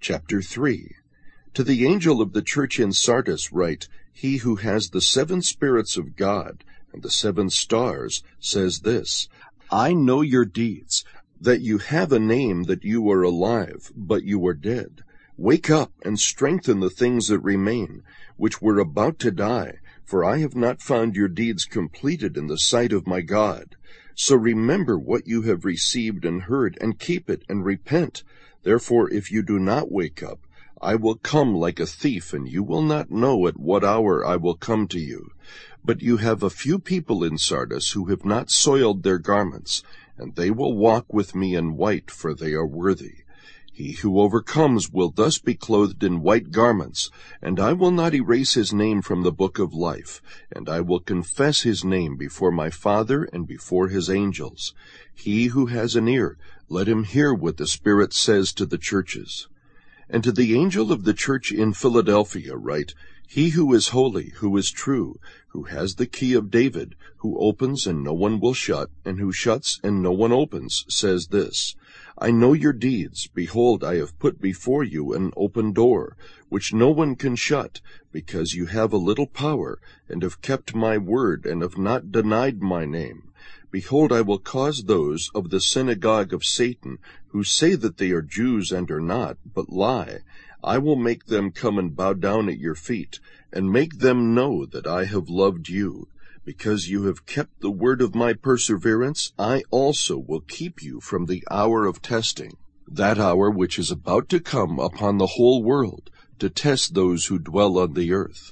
Chapter 3. To the angel of the church in Sardis write, He who has the 7 spirits of God and the 7 stars says this, I know your deeds, that you have a name, that you are alive, but you are dead. Wake up and strengthen the things that remain, which were about to die, for I have not found your deeds completed in the sight of my God. So remember what you have received and heard, and keep it, and repent. Therefore, if you do not wake up, I will come like a thief, and you will not know at what hour I will come to you. But you have a few people in Sardis who have not soiled their garments, and they will walk with me in white, for they are worthy. He who overcomes will thus be clothed in white garments, and I will not erase his name from the book of life, and I will confess his name before my Father and before his angels. He who has an ear, let him hear what the Spirit says to the churches. And to the angel of the church in Philadelphia write, He who is holy, who is true, who has the key of David, who opens and no one will shut, and who shuts and no one opens, says this, I know your deeds. Behold, I have put before you an open door, which no one can shut, because you have a little power, and have kept my word, and have not denied my name. Behold, I will cause those of the synagogue of Satan, who say that they are Jews and are not, but lie, I will make them come and bow down at your feet, and make them know that I have loved you. Because you have kept the word of my perseverance, I also will keep you from the hour of testing, that hour which is about to come upon the whole world, to test those who dwell on the earth.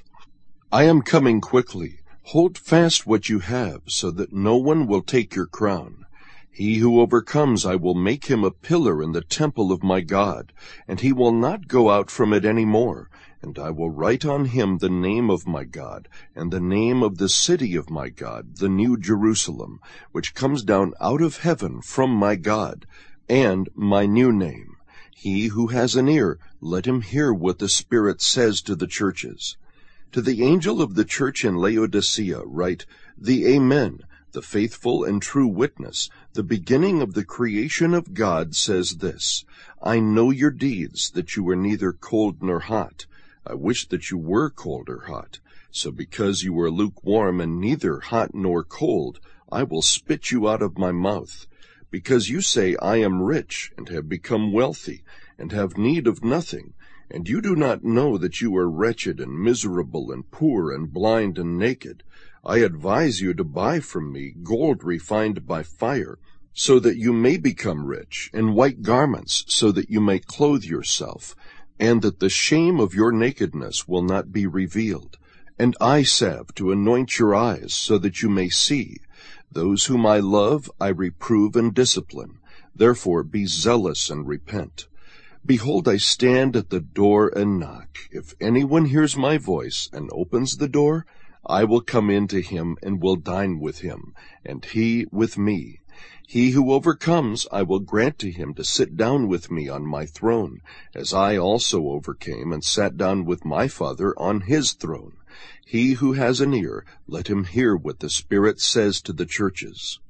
I am coming quickly. Hold fast what you have, so that no one will take your crown. He who overcomes, I will make him a pillar in the temple of my God, and he will not go out from it any more. And I will write on him the name of my God, and the name of the city of my God, the New Jerusalem, which comes down out of heaven from my God, and my new name. He who has an ear, let him hear what the Spirit says to the churches. To the angel of the church in Laodicea write, The Amen, the faithful and true witness, the beginning of the creation of God, says this, I know your deeds, that you are neither cold nor hot. I wish that you were cold or hot. So because you are lukewarm and neither hot nor cold, I will spit you out of my mouth. Because you say, I am rich, and have become wealthy, and have need of nothing, and you do not know that you are wretched and miserable and poor and blind and naked, I advise you to buy from me gold refined by fire, so that you may become rich, and white garments, so that you may clothe yourself, and that the shame of your nakedness will not be revealed, and eye salve to anoint your eyes, so that you may see. Those whom I love I reprove and discipline. Therefore be zealous and repent. Behold, I stand at the door and knock. If anyone hears my voice and opens the door, I will come in to him and will dine with him, and he with me. He who overcomes, I will grant to him to sit down with me on my throne, as I also overcame and sat down with my Father on his throne. He who has an ear, let him hear what the Spirit says to the churches.